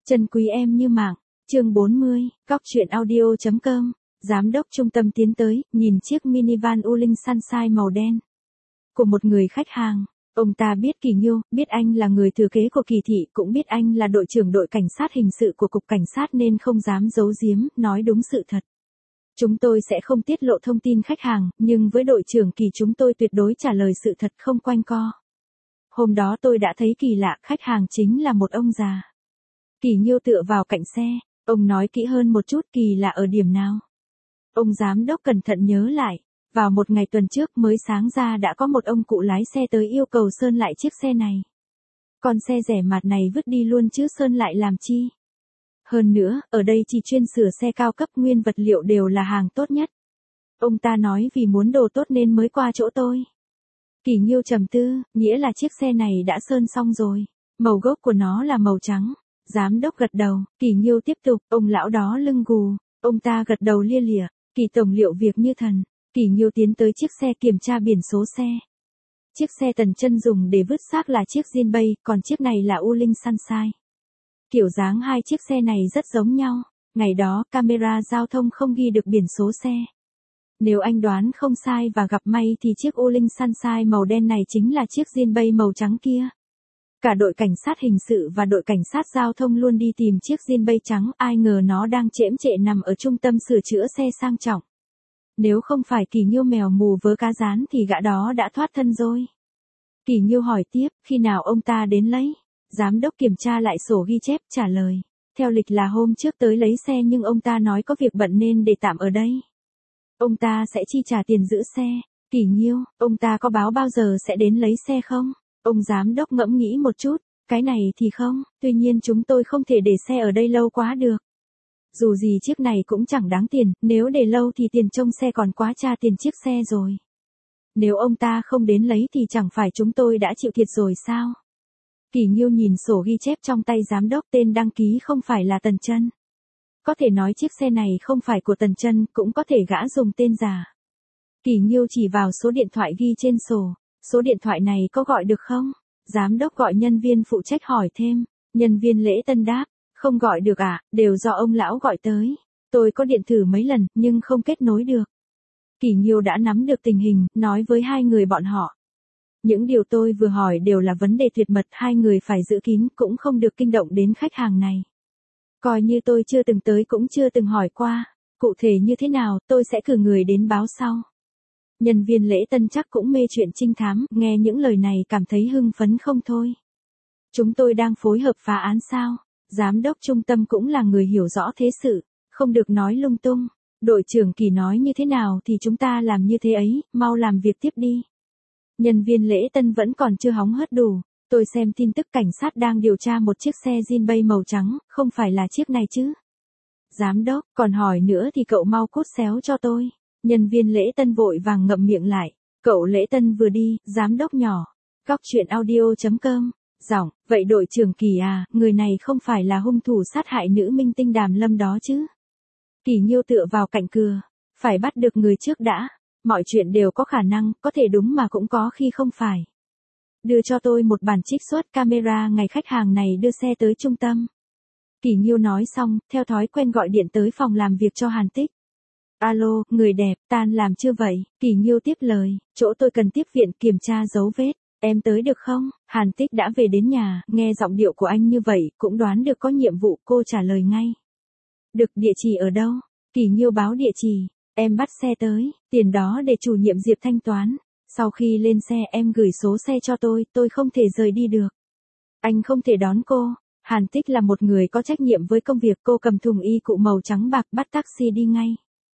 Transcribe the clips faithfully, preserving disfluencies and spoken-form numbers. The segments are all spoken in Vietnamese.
Chân quý em như mạng, chương bốn mươi, Cóc truyện audio chấm com, giám đốc trung tâm tiến tới, nhìn chiếc minivan U Linh Sunshine màu đen của một người khách hàng. Ông ta biết Kỳ Nghiêu, biết anh là người thừa kế của Kỳ thị, cũng biết anh là đội trưởng đội cảnh sát hình sự của cục cảnh sát nên không dám giấu giếm, nói đúng sự thật. Chúng tôi sẽ không tiết lộ thông tin khách hàng, nhưng với đội trưởng Kỳ chúng tôi tuyệt đối trả lời sự thật không quanh co. Hôm đó tôi đã thấy kỳ lạ, khách hàng chính là một ông già. Kỳ Nghiêu tựa vào cạnh xe, ông nói kỹ hơn một chút kỳ lạ ở điểm nào. Ông giám đốc cẩn thận nhớ lại, vào một ngày tuần trước mới sáng ra đã có một ông cụ lái xe tới yêu cầu sơn lại chiếc xe này. Con xe rẻ mạt này vứt đi luôn chứ sơn lại làm chi. Hơn nữa, ở đây chỉ chuyên sửa xe cao cấp, nguyên vật liệu đều là hàng tốt nhất. Ông ta nói vì muốn đồ tốt nên mới qua chỗ tôi. Kỳ Nghiêu trầm tư, nghĩa là chiếc xe này đã sơn xong rồi. Màu gốc của nó là màu trắng. Giám đốc gật đầu, Kỳ Nghiêu tiếp tục, ông lão đó lưng gù. Ông ta gật đầu lia lịa, Kỳ tổng liệu việc như thần. Kỳ Nghiêu tiến tới chiếc xe kiểm tra biển số xe. Chiếc xe Tần Chân dùng để vứt xác là chiếc Jinbei, còn chiếc này là U Linh Sunshine. Kiểu dáng hai chiếc xe này rất giống nhau. Ngày đó, camera giao thông không ghi được biển số xe. Nếu anh đoán không sai và gặp may thì chiếc U Linh Sunshine màu đen này chính là chiếc Jinbei màu trắng kia. Cả đội cảnh sát hình sự và đội cảnh sát giao thông luôn đi tìm chiếc Jinbei trắng, ai ngờ nó đang chễm chệ nằm ở trung tâm sửa chữa xe sang trọng. Nếu không phải Kỳ Nghiêu mèo mù vớ cá rán thì gã đó đã thoát thân rồi. Kỳ Nghiêu hỏi tiếp, khi nào ông ta đến lấy? Giám đốc kiểm tra lại sổ ghi chép, trả lời. Theo lịch là hôm trước tới lấy xe nhưng ông ta nói có việc bận nên để tạm ở đây. Ông ta sẽ chi trả tiền giữ xe. Kỳ Nghiêu, ông ta có báo bao giờ sẽ đến lấy xe không? Ông giám đốc ngẫm nghĩ một chút, cái này thì không, tuy nhiên chúng tôi không thể để xe ở đây lâu quá được. Dù gì chiếc này cũng chẳng đáng tiền, nếu để lâu thì tiền trông xe còn quá tra tiền chiếc xe rồi. Nếu ông ta không đến lấy thì chẳng phải chúng tôi đã chịu thiệt rồi sao? Kỳ Nghiêu nhìn sổ ghi chép trong tay giám đốc, tên đăng ký không phải là Tần Chân. Có thể nói chiếc xe này không phải của Tần Chân, cũng có thể gã dùng tên giả. Kỳ Nghiêu chỉ vào số điện thoại ghi trên sổ. Số điện thoại này có gọi được không? Giám đốc gọi nhân viên phụ trách hỏi thêm. Nhân viên lễ tân đáp, không gọi được à, đều do ông lão gọi tới. Tôi có điện thử mấy lần, nhưng không kết nối được. Kỳ Nghiêu đã nắm được tình hình, nói với hai người bọn họ. Những điều tôi vừa hỏi đều là vấn đề tuyệt mật, hai người phải giữ kín, cũng không được kinh động đến khách hàng này. Coi như tôi chưa từng tới cũng chưa từng hỏi qua. Cụ thể như thế nào, tôi sẽ cử người đến báo sau. Nhân viên lễ tân chắc cũng mê chuyện trinh thám, nghe những lời này cảm thấy hưng phấn không thôi. Chúng tôi đang phối hợp phá án sao? Giám đốc trung tâm cũng là người hiểu rõ thế sự, không được nói lung tung. Đội trưởng Kỳ nói như thế nào thì chúng ta làm như thế ấy, mau làm việc tiếp đi. Nhân viên lễ tân vẫn còn chưa hóng hớt đủ. Tôi xem tin tức cảnh sát đang điều tra một chiếc xe Jinbei màu trắng, không phải là chiếc này chứ? Giám đốc, còn hỏi nữa thì cậu mau cốt xéo cho tôi. Nhân viên lễ tân vội vàng ngậm miệng lại. Cậu lễ tân vừa đi, giám đốc nhỏ. Cóc truyện audio chấm com. Giọng, vậy đội trưởng Kỳ à, người này không phải là hung thủ sát hại nữ minh tinh Đàm Lâm đó chứ? Kỳ Nghiêu tựa vào cạnh cửa. Phải bắt được người trước đã. Mọi chuyện đều có khả năng, có thể đúng mà cũng có khi không phải. Đưa cho tôi một bản trích xuất camera ngày khách hàng này đưa xe tới trung tâm. Kỳ Nghiêu nói xong, theo thói quen gọi điện tới phòng làm việc cho Hàn Tích. Alo, người đẹp, tan làm chưa vậy? Kỳ Nghiêu tiếp lời, chỗ tôi cần tiếp viện kiểm tra dấu vết. Em tới được không? Hàn Tích đã về đến nhà, nghe giọng điệu của anh như vậy, cũng đoán được có nhiệm vụ, cô trả lời ngay. Được, địa chỉ ở đâu? Kỳ Nghiêu báo địa chỉ. Em bắt xe tới, tiền đó để chủ nhiệm Diệp thanh toán. Sau khi lên xe em gửi số xe cho tôi, tôi không thể rời đi được. Anh không thể đón cô. Hàn Tích là một người có trách nhiệm với công việc, cô cầm thùng y cụ màu trắng bạc bắt taxi đi ngay.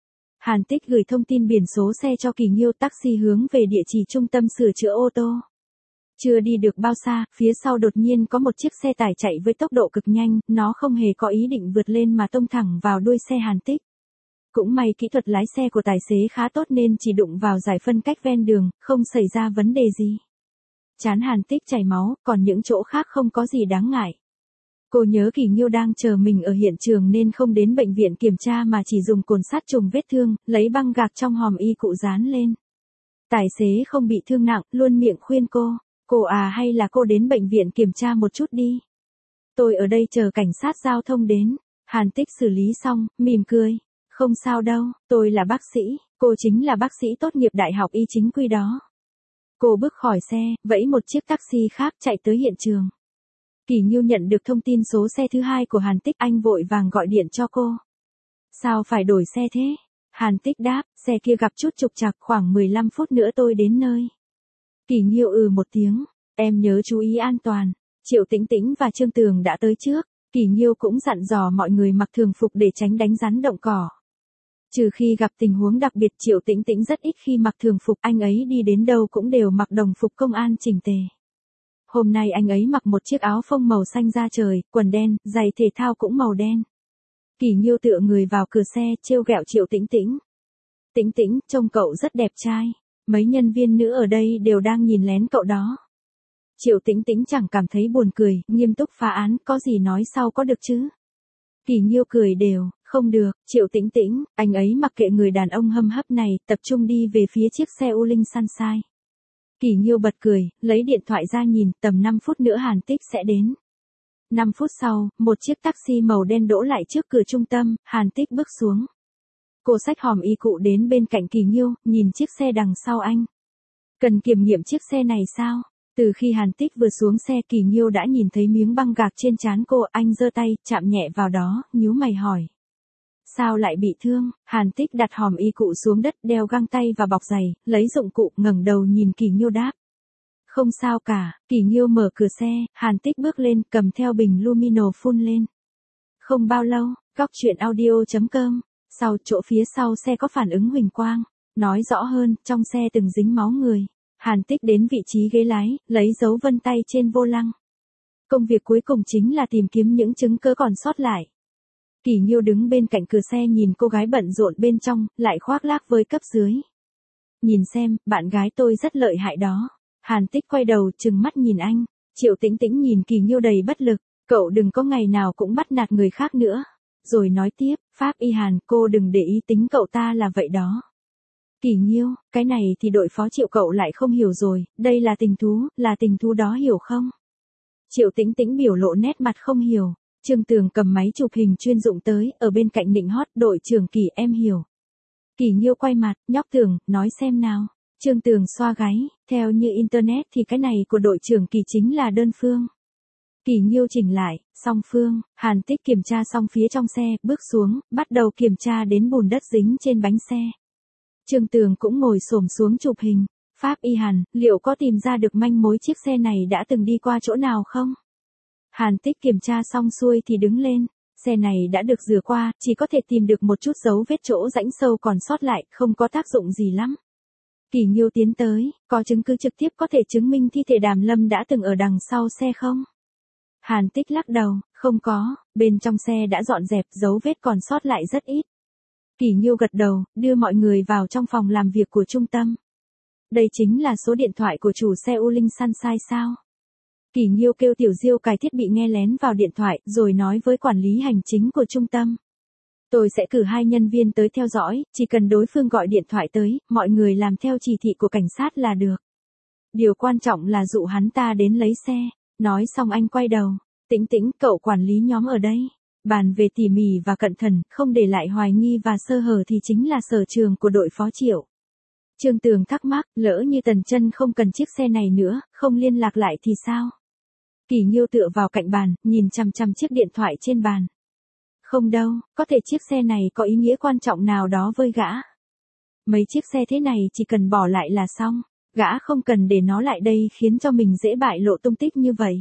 Hàn Tích gửi thông tin biển số xe cho Kỳ Nghiêu, taxi hướng về địa chỉ trung tâm sửa chữa ô tô. Chưa đi được bao xa, phía sau đột nhiên có một chiếc xe tải chạy với tốc độ cực nhanh, nó không hề có ý định vượt lên mà tông thẳng vào đuôi xe Hàn Tích. Cũng may kỹ thuật lái xe của tài xế khá tốt nên chỉ đụng vào giải phân cách ven đường, không xảy ra vấn đề gì. Trán Hàn Tích chảy máu, còn những chỗ khác không có gì đáng ngại. Cô nhớ Kỳ Nghiêu đang chờ mình ở hiện trường nên không đến bệnh viện kiểm tra mà chỉ dùng cồn sát trùng vết thương, lấy băng gạc trong hòm y cụ dán lên. Tài xế không bị thương nặng, luôn miệng khuyên cô, cô à hay là cô đến bệnh viện kiểm tra một chút đi. Tôi ở đây chờ cảnh sát giao thông đến. Hàn Tích xử lý xong, mỉm cười. Không sao đâu, tôi là bác sĩ, cô chính là bác sĩ tốt nghiệp đại học y chính quy đó. Cô bước khỏi xe, vẫy một chiếc taxi khác chạy tới hiện trường. Kỳ Nghiêu nhận được thông tin số xe thứ hai của Hàn Tích, anh vội vàng gọi điện cho cô. Sao phải đổi xe thế? Hàn Tích đáp, xe kia gặp chút trục trặc, khoảng mười lăm phút nữa tôi đến nơi. Kỳ Nghiêu ừ một tiếng, em nhớ chú ý an toàn. Triệu Tĩnh Tĩnh và Trương Tường đã tới trước, Kỳ Nghiêu cũng dặn dò mọi người mặc thường phục để tránh đánh rắn động cỏ. Trừ khi gặp tình huống đặc biệt, Triệu Tĩnh Tĩnh rất ít khi mặc thường phục, anh ấy đi đến đâu cũng đều mặc đồng phục công an chỉnh tề. Hôm nay anh ấy mặc một chiếc áo phông màu xanh da trời, quần đen, giày thể thao cũng màu đen. Kỳ Nghiêu tựa người vào cửa xe, trêu ghẹo Triệu Tĩnh Tĩnh. Tĩnh Tĩnh, trông cậu rất đẹp trai. Mấy nhân viên nữ ở đây đều đang nhìn lén cậu đó. Triệu Tĩnh Tĩnh chẳng cảm thấy buồn cười, nghiêm túc phá án, có gì nói sau có được chứ? Kỳ Nghiêu cười đều, không được, Triệu Tĩnh Tĩnh, anh ấy mặc kệ người đàn ông hâm hấp này, tập trung đi về phía chiếc xe U Linh Sunshine. Kỳ Nghiêu bật cười, lấy điện thoại ra nhìn, tầm năm phút nữa Hàn Tích sẽ đến. năm phút sau, một chiếc taxi màu đen đỗ lại trước cửa trung tâm, Hàn Tích bước xuống. Cô xách hòm y cụ đến bên cạnh Kỳ Nghiêu, nhìn chiếc xe đằng sau anh. Cần kiểm nghiệm chiếc xe này sao? Từ khi Hàn Tích vừa xuống xe, Kỳ Nghiêu đã nhìn thấy miếng băng gạc trên trán cô, anh giơ tay, chạm nhẹ vào đó, nhíu mày hỏi. Sao lại bị thương? Hàn Tích đặt hòm y cụ xuống đất, đeo găng tay và bọc giày, lấy dụng cụ, ngẩng đầu nhìn Kỳ Nghiêu đáp. Không sao cả. Kỳ Nghiêu mở cửa xe, Hàn Tích bước lên, cầm theo bình Lumino phun lên. Không bao lâu, góc chuyện audio chấm com, sau chỗ phía sau xe có phản ứng huỳnh quang. Nói rõ hơn, trong xe từng dính máu người. Hàn Tích đến vị trí ghế lái, lấy dấu vân tay trên vô lăng. Công việc cuối cùng chính là tìm kiếm những chứng cứ còn sót lại. Kỳ Nghiêu đứng bên cạnh cửa xe nhìn cô gái bận rộn bên trong, lại khoác lác với cấp dưới. Nhìn xem, bạn gái tôi rất lợi hại đó. Hàn Tích quay đầu trừng mắt nhìn anh. Triệu Tĩnh Tĩnh nhìn Kỳ Nghiêu đầy bất lực. Cậu đừng có ngày nào cũng bắt nạt người khác nữa. Rồi nói tiếp, Pháp Y Hàn, cô đừng để ý tính cậu ta là vậy đó. Kỳ Nghiêu, cái này thì đội phó Triệu cậu lại không hiểu rồi, đây là tình thú, là tình thú đó hiểu không? Triệu Tĩnh Tĩnh biểu lộ nét mặt không hiểu. Trương Tường cầm máy chụp hình chuyên dụng tới, ở bên cạnh nịnh hót, đội trưởng Kỳ em hiểu. Kỳ Nghiêu quay mặt, nhóc Tường, nói xem nào. Trương Tường xoa gáy, theo như Internet thì cái này của đội trưởng Kỳ chính là đơn phương. Kỳ Nghiêu chỉnh lại, song phương, Hàn Tích kiểm tra xong phía trong xe, bước xuống, bắt đầu kiểm tra đến bùn đất dính trên bánh xe. Trương Tường cũng ngồi xổm xuống chụp hình. Pháp Y Hàn, liệu có tìm ra được manh mối chiếc xe này đã từng đi qua chỗ nào không? Hàn Tích kiểm tra xong xuôi thì đứng lên. Xe này đã được rửa qua, chỉ có thể tìm được một chút dấu vết chỗ rãnh sâu còn sót lại, không có tác dụng gì lắm. Kỳ Nghiêu tiến tới, có chứng cứ trực tiếp có thể chứng minh thi thể Đàm Lâm đã từng ở đằng sau xe không? Hàn Tích lắc đầu, không có, bên trong xe đã dọn dẹp, dấu vết còn sót lại rất ít. Kỳ Nghiêu gật đầu, đưa mọi người vào trong phòng làm việc của trung tâm. Đây chính là số điện thoại của chủ xe U Linh Sunshine sao? Kỳ Nghiêu kêu Tiểu Diêu cài thiết bị nghe lén vào điện thoại, rồi nói với quản lý hành chính của trung tâm. Tôi sẽ cử hai nhân viên tới theo dõi, chỉ cần đối phương gọi điện thoại tới, mọi người làm theo chỉ thị của cảnh sát là được. Điều quan trọng là dụ hắn ta đến lấy xe. Nói xong anh quay đầu. Tĩnh Tĩnh, cậu quản lý nhóm ở đây. Bàn về tỉ mỉ và cẩn thận, không để lại hoài nghi và sơ hở thì chính là sở trường của đội phó Triệu. Trương Tường thắc mắc, lỡ như Tần Chân không cần chiếc xe này nữa, không liên lạc lại thì sao? Kỳ Nghiêu tựa vào cạnh bàn, nhìn chằm chằm chiếc điện thoại trên bàn. Không đâu, có thể chiếc xe này có ý nghĩa quan trọng nào đó với gã. Mấy chiếc xe thế này chỉ cần bỏ lại là xong, gã không cần để nó lại đây khiến cho mình dễ bại lộ tung tích như vậy.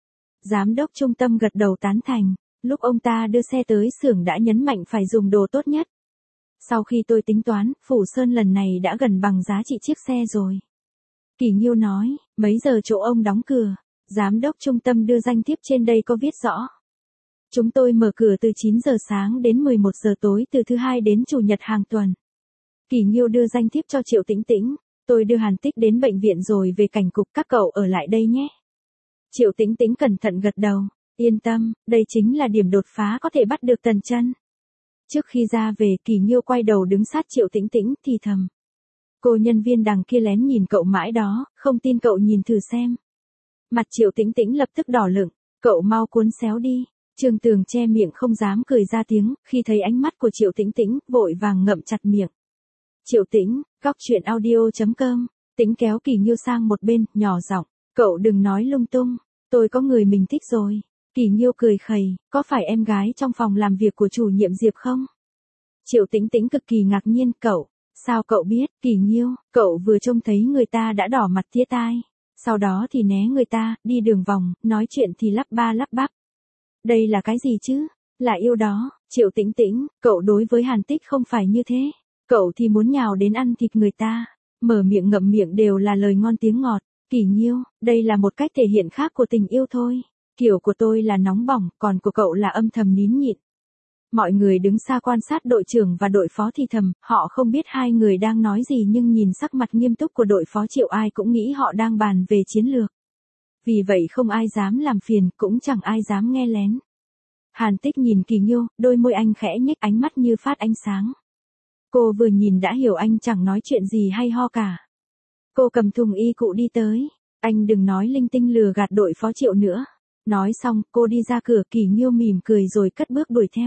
Giám đốc trung tâm gật đầu tán thành, lúc ông ta đưa xe tới xưởng đã nhấn mạnh phải dùng đồ tốt nhất. Sau khi tôi tính toán, phủ sơn lần này đã gần bằng giá trị chiếc xe rồi. Kỳ Nghiêu nói, mấy giờ chỗ ông đóng cửa? Giám đốc trung tâm đưa danh thiếp trên đây có viết rõ. Chúng tôi mở cửa từ chín giờ sáng đến mười một giờ tối từ thứ hai đến chủ nhật hàng tuần. Kỳ Nghiêu đưa danh thiếp cho Triệu Tĩnh Tĩnh. Tôi đưa Hàn Tích đến bệnh viện rồi về cảnh cục, các cậu ở lại đây nhé. Triệu Tĩnh Tĩnh cẩn thận gật đầu. Yên tâm, đây chính là điểm đột phá có thể bắt được Tần Chân. Trước khi ra về, Kỳ Nghiêu quay đầu đứng sát Triệu Tĩnh Tĩnh thì thầm. Cô nhân viên đằng kia lén nhìn cậu mãi đó, không tin cậu nhìn thử xem. Mặt Triệu Tĩnh Tĩnh lập tức đỏ lửng. Cậu mau cuốn xéo đi. Trương Tường che miệng không dám cười ra tiếng, khi thấy ánh mắt của Triệu Tĩnh Tĩnh, vội vàng ngậm chặt miệng. Triệu Tĩnh, góc chuyện audio chấm com. Tĩnh kéo Kỳ Nghiêu sang một bên, nhỏ giọng, cậu đừng nói lung tung, tôi có người mình thích rồi. Kỳ Nghiêu cười khẩy, có phải em gái trong phòng làm việc của chủ nhiệm Diệp không? Triệu Tĩnh Tĩnh cực kỳ ngạc nhiên, cậu, sao cậu biết? Kỳ Nghiêu, cậu vừa trông thấy người ta đã đỏ mặt tía tai, sau đó thì né người ta, đi đường vòng, nói chuyện thì lắp ba lắp bắp. Đây là cái gì chứ? Là yêu đó. Triệu Tĩnh Tĩnh, cậu đối với Hàn Tích không phải như thế. Cậu thì muốn nhào đến ăn thịt người ta, mở miệng ngậm miệng đều là lời ngon tiếng ngọt. Kỳ Nghiêu, đây là một cách thể hiện khác của tình yêu thôi. Kiểu của tôi là nóng bỏng, còn của cậu là âm thầm nín nhịn. Mọi người đứng xa quan sát đội trưởng và đội phó thì thầm, họ không biết hai người đang nói gì nhưng nhìn sắc mặt nghiêm túc của đội phó Triệu ai cũng nghĩ họ đang bàn về chiến lược. Vì vậy không ai dám làm phiền, cũng chẳng ai dám nghe lén. Hàn Tích nhìn Kỳ Nghiêu, đôi môi anh khẽ nhếch, ánh mắt như phát ánh sáng. Cô vừa nhìn đã hiểu anh chẳng nói chuyện gì hay ho cả. Cô cầm thùng y cụ đi tới. Anh đừng nói linh tinh lừa gạt đội phó Triệu nữa. Nói xong, cô đi ra cửa, Kỳ Nghiêu mỉm cười rồi cất bước đuổi theo.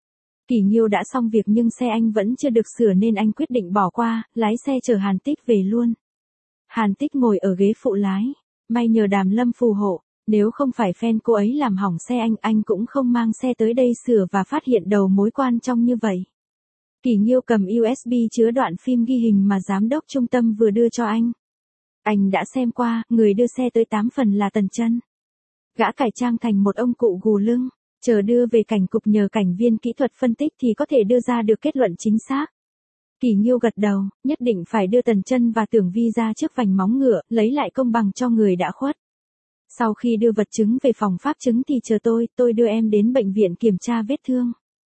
Kỳ Nghiêu đã xong việc nhưng xe anh vẫn chưa được sửa nên anh quyết định bỏ qua, lái xe chở Hàn Tích về luôn. Hàn Tích ngồi ở ghế phụ lái. May nhờ Đàm Lâm phù hộ, nếu không phải fan cô ấy làm hỏng xe anh, anh cũng không mang xe tới đây sửa và phát hiện đầu mối quan trong như vậy. Kỳ Nghiêu cầm u ét bê chứa đoạn phim ghi hình mà giám đốc trung tâm vừa đưa cho anh. Anh đã xem qua, người đưa xe tới tám phần là Tần Chân. Gã cải trang thành một ông cụ gù lưng, chờ đưa về cảnh cục nhờ cảnh viên kỹ thuật phân tích thì có thể đưa ra được kết luận chính xác. Kỳ Nghiêu gật đầu, nhất định phải đưa Tần Chân và Tưởng Vi ra trước vành móng ngựa, lấy lại công bằng cho người đã khuất. Sau khi đưa vật chứng về phòng pháp chứng thì chờ tôi, tôi đưa em đến bệnh viện kiểm tra vết thương.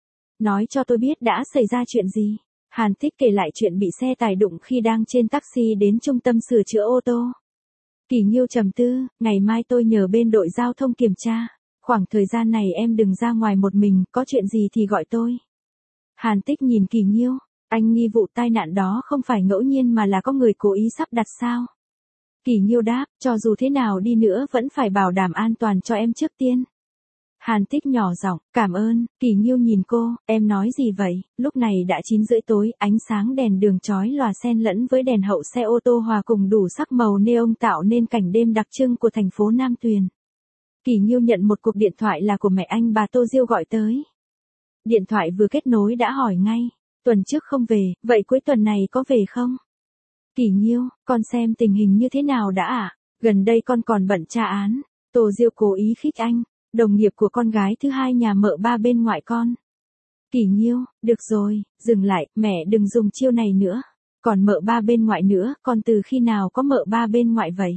Nói cho tôi biết đã xảy ra chuyện gì. Hàn Tích kể lại chuyện bị xe tải đụng khi đang trên taxi đến trung tâm sửa chữa ô tô. Kỳ Nghiêu trầm tư, ngày mai tôi nhờ bên đội giao thông kiểm tra. Khoảng thời gian này em đừng ra ngoài một mình, có chuyện gì thì gọi tôi. Hàn Tích nhìn Kỳ Nghiêu, anh nghi vụ tai nạn đó không phải ngẫu nhiên mà là có người cố ý sắp đặt sao? Kỳ Nghiêu đáp, cho dù thế nào đi nữa vẫn phải bảo đảm an toàn cho em trước tiên. Hàn Tích nhỏ giọng, cảm ơn. Kỳ Nghiêu nhìn cô, em nói gì vậy? Lúc này đã chín rưỡi tối, ánh sáng đèn đường chói lòa xen lẫn với đèn hậu xe ô tô hòa cùng đủ sắc màu neon tạo nên cảnh đêm đặc trưng của thành phố Nam Tuyền. Kỳ Nghiêu nhận một cuộc điện thoại là của mẹ anh bà Tô Diêu gọi tới. Điện thoại vừa kết nối đã hỏi ngay, tuần trước không về, vậy cuối tuần này có về không? Kỳ Nghiêu, con xem tình hình như thế nào đã ạ? À? Gần đây con còn bận tra án. Tô Diêu cố ý khích anh, đồng nghiệp của con gái thứ hai nhà mợ ba bên ngoại con. Kỳ Nghiêu, được rồi, dừng lại, mẹ đừng dùng chiêu này nữa. Còn mợ ba bên ngoại nữa, con từ khi nào có mợ ba bên ngoại vậy?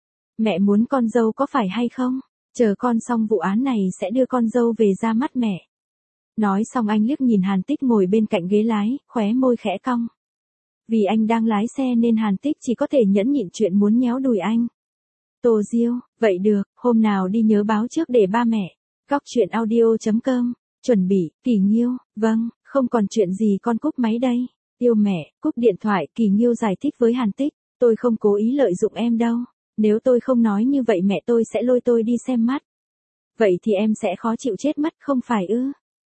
Mẹ muốn con dâu có phải hay không? Chờ con xong vụ án này sẽ đưa con dâu về ra mắt mẹ. Nói xong anh liếc nhìn Hàn Tích ngồi bên cạnh ghế lái, khóe môi khẽ cong. Vì anh đang lái xe nên Hàn Tích chỉ có thể nhẫn nhịn chuyện muốn nhéo đùi anh. Tô Diêu, vậy được, hôm nào đi nhớ báo trước để ba mẹ. Góc chuyện audio chấm com, chuẩn bị. Kỳ Nghiêu, vâng, không còn chuyện gì con cúp máy đây. Yêu mẹ, cúp điện thoại. Kỳ Nghiêu giải thích với Hàn Tích, tôi không cố ý lợi dụng em đâu. Nếu tôi không nói như vậy mẹ tôi sẽ lôi tôi đi xem mắt. Vậy thì em sẽ khó chịu chết mất không phải ư?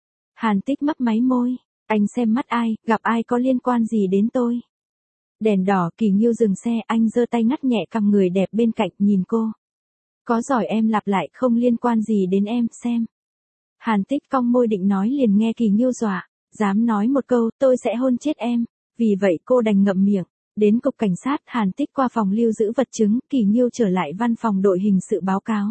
Hàn Tích mấp máy môi, anh xem mắt ai, gặp ai có liên quan gì đến tôi. Đèn đỏ. Kỳ Nghiêu dừng xe, anh giơ tay ngắt nhẹ cằm người đẹp bên cạnh, nhìn cô. Có giỏi em lặp lại, không liên quan gì đến em, xem. Hàn Tích cong môi định nói liền nghe Kỳ Nghiêu dọa, dám nói một câu, tôi sẽ hôn chết em. Vì vậy cô đành ngậm miệng. Đến cục cảnh sát, Hàn Tích qua phòng lưu giữ vật chứng, Kỳ Nghiêu trở lại văn phòng đội hình sự báo cáo.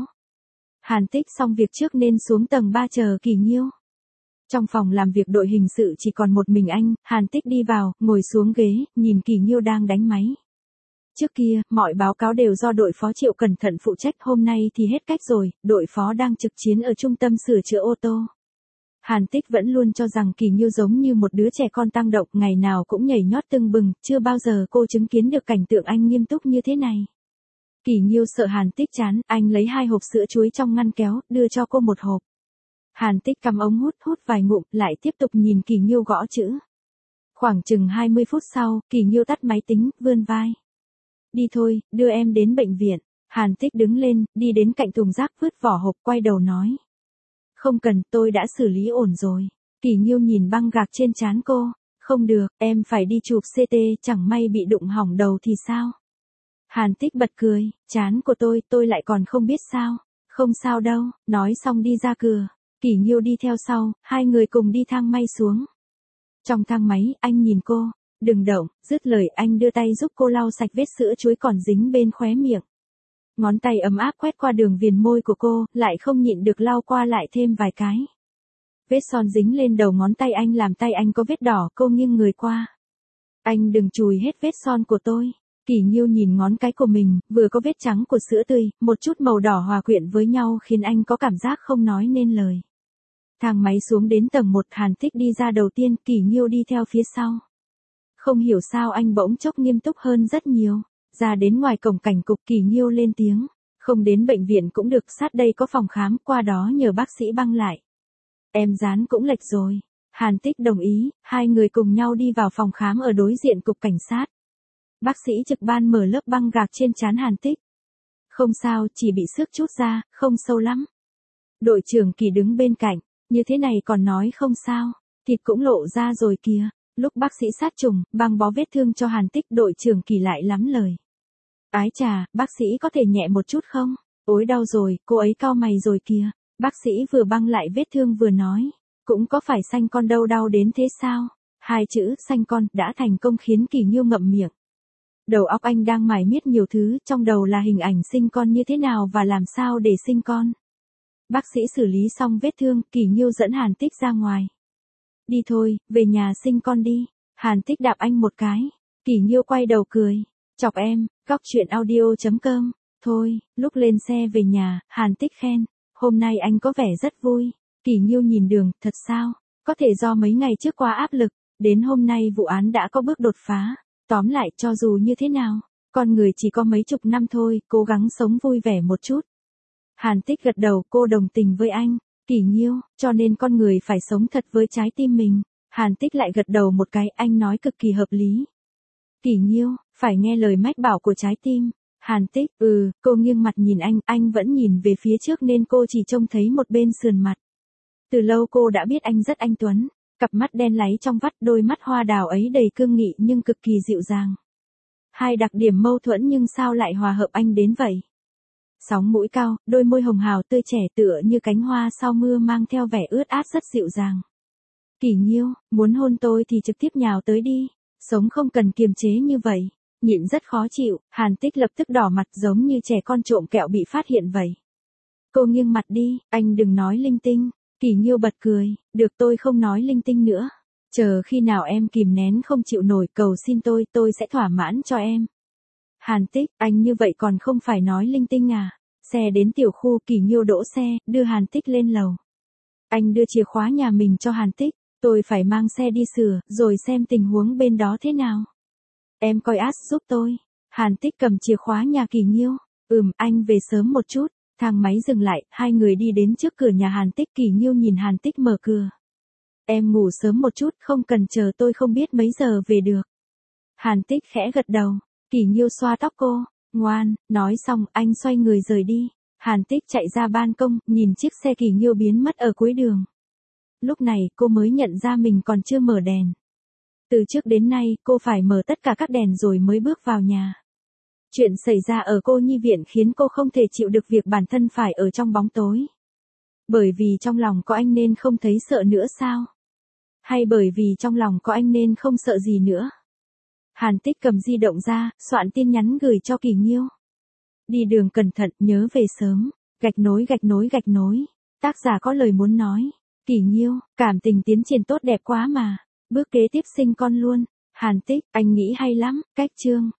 Hàn Tích xong việc trước nên xuống tầng ba chờ Kỳ Nghiêu. Trong phòng làm việc đội hình sự chỉ còn một mình anh, Hàn Tích đi vào, ngồi xuống ghế, nhìn Kỳ Nghiêu đang đánh máy. Trước kia, mọi báo cáo đều do đội phó Triệu cẩn thận phụ trách, hôm nay thì hết cách rồi, đội phó đang trực chiến ở trung tâm sửa chữa ô tô. Hàn Tích vẫn luôn cho rằng Kỳ Nghiêu giống như một đứa trẻ con tăng động, ngày nào cũng nhảy nhót tưng bừng, chưa bao giờ cô chứng kiến được cảnh tượng anh nghiêm túc như thế này. Kỳ Nghiêu sợ Hàn Tích chán, anh lấy hai hộp sữa chuối trong ngăn kéo, đưa cho cô một hộp. Hàn Tích cầm ống hút hút vài ngụm, lại tiếp tục nhìn Kỳ Nghiêu gõ chữ. Khoảng chừng hai mươi phút sau, Kỳ Nghiêu tắt máy tính, vươn vai. Đi thôi, đưa em đến bệnh viện. Hàn Tích đứng lên, đi đến cạnh thùng rác vứt vỏ hộp quay đầu nói. Không cần, tôi đã xử lý ổn rồi. Kỳ Nghiêu nhìn băng gạc trên trán cô. Không được, em phải đi chụp xê tê, chẳng may bị đụng hỏng đầu thì sao? Hàn Tích bật cười, trán của tôi, tôi lại còn không biết sao. Không sao đâu, nói xong đi ra cửa. Kỳ Nghiêu đi theo sau, hai người cùng đi thang máy xuống. Trong thang máy, anh nhìn cô. Đừng động, dứt lời anh đưa tay giúp cô lau sạch vết sữa chuối còn dính bên khóe miệng. Ngón tay ấm áp quét qua đường viền môi của cô, lại không nhịn được lau qua lại thêm vài cái. Vết son dính lên đầu ngón tay anh làm tay anh có vết đỏ, cô nghiêng người qua. Anh đừng chùi hết vết son của tôi. Kỳ Nghiêu nhìn ngón cái của mình, vừa có vết trắng của sữa tươi, một chút màu đỏ hòa quyện với nhau khiến anh có cảm giác không nói nên lời. Thang máy xuống đến tầng một, Hàn Tích đi ra đầu tiên, Kỳ Nghiêu đi theo phía sau. Không hiểu sao anh bỗng chốc nghiêm túc hơn rất nhiều. Ra đến ngoài cổng cảnh cục, Kỳ Nghiêu lên tiếng. Không đến bệnh viện cũng được, sát đây có phòng khám, qua đó nhờ bác sĩ băng lại. Em dán cũng lệch rồi. Hàn Tích đồng ý, hai người cùng nhau đi vào phòng khám ở đối diện cục cảnh sát. Bác sĩ trực ban mở lớp băng gạc trên trán Hàn Tích. Không sao, chỉ bị xước chút ra, không sâu lắm. Đội trưởng Kỳ đứng bên cạnh, như thế này còn nói không sao, thịt cũng lộ ra rồi kìa. Lúc bác sĩ sát trùng, băng bó vết thương cho Hàn Tích, đội trưởng Kỳ lại lắm lời. Ái chà, bác sĩ có thể nhẹ một chút không? Ối đau rồi, cô ấy cau mày rồi kìa. Bác sĩ vừa băng lại vết thương vừa nói. Cũng có phải sanh con đâu đau đến thế sao? Hai chữ sanh con đã thành công khiến Kỳ Nghiêu ngậm miệng. Đầu óc anh đang mải miết nhiều thứ, trong đầu là hình ảnh sinh con như thế nào và làm sao để sinh con. Bác sĩ xử lý xong vết thương, Kỳ Nghiêu dẫn Hàn Tích ra ngoài. Đi thôi, về nhà sinh con đi. Hàn Tích đạp anh một cái. Kỳ Nghiêu quay đầu cười. Chọc em, góc chuyện audio chấm com. Thôi, lúc lên xe về nhà, Hàn Tích khen. Hôm nay anh có vẻ rất vui. Kỳ Nghiêu nhìn đường, thật sao? Có thể do mấy ngày trước quá áp lực. Đến hôm nay vụ án đã có bước đột phá. Tóm lại, cho dù như thế nào, con người chỉ có mấy chục năm thôi, cố gắng sống vui vẻ một chút. Hàn Tích gật đầu, cô đồng tình với anh. Kỳ Nghiêu, cho nên con người phải sống thật với trái tim mình. Hàn Tích lại gật đầu một cái, anh nói cực kỳ hợp lý. Kỳ Nghiêu, phải nghe lời mách bảo của trái tim. Hàn Tích, ừ, cô nghiêng mặt nhìn anh, anh vẫn nhìn về phía trước nên cô chỉ trông thấy một bên sườn mặt. Từ lâu cô đã biết anh rất anh tuấn, cặp mắt đen láy trong vắt, đôi mắt hoa đào ấy đầy cương nghị nhưng cực kỳ dịu dàng. Hai đặc điểm mâu thuẫn nhưng sao lại hòa hợp anh đến vậy? Sóng mũi cao, đôi môi hồng hào tươi trẻ tựa như cánh hoa sau mưa mang theo vẻ ướt át rất dịu dàng. Kỳ Nghiêu, muốn hôn tôi thì trực tiếp nhào tới đi, sống không cần kiềm chế như vậy. Nhịn rất khó chịu, Hàn Tích lập tức đỏ mặt giống như trẻ con trộm kẹo bị phát hiện vậy. Cô nghiêng mặt đi, anh đừng nói linh tinh. Kỳ Nghiêu bật cười, được tôi không nói linh tinh nữa. Chờ khi nào em kìm nén không chịu nổi cầu xin tôi, tôi sẽ thỏa mãn cho em. Hàn Tích, anh như vậy còn không phải nói linh tinh à? Xe đến tiểu khu, Kỳ Nghiêu đỗ xe, đưa Hàn Tích lên lầu. Anh đưa chìa khóa nhà mình cho Hàn Tích, tôi phải mang xe đi sửa, rồi xem tình huống bên đó thế nào. Em coi át giúp tôi. Hàn Tích cầm chìa khóa nhà Kỳ Nghiêu. Ừm, anh về sớm một chút. Thang máy dừng lại, hai người đi đến trước cửa nhà Hàn Tích. Kỳ Nghiêu nhìn Hàn Tích mở cửa. Em ngủ sớm một chút, không cần chờ tôi không biết mấy giờ về được. Hàn Tích khẽ gật đầu. Kỳ Nghiêu xoa tóc cô. Ngoan, nói xong, anh xoay người rời đi. Hàn Tích chạy ra ban công, nhìn chiếc xe Kỳ Nghiêu biến mất ở cuối đường. Lúc này, cô mới nhận ra mình còn chưa mở đèn. Từ trước đến nay, cô phải mở tất cả các đèn rồi mới bước vào nhà. Chuyện xảy ra ở cô nhi viện khiến cô không thể chịu được việc bản thân phải ở trong bóng tối. Bởi vì trong lòng có anh nên không thấy sợ nữa sao? Hay bởi vì trong lòng có anh nên không sợ gì nữa? Hàn Tích cầm di động ra, soạn tin nhắn gửi cho Kỳ Nghiêu. Đi đường cẩn thận, nhớ về sớm. Gạch nối gạch nối gạch nối. Tác giả có lời muốn nói. Kỳ Nghiêu, cảm tình tiến triển tốt đẹp quá mà. Bước kế tiếp sinh con luôn. Hàn Tích, anh nghĩ hay lắm, cách chương.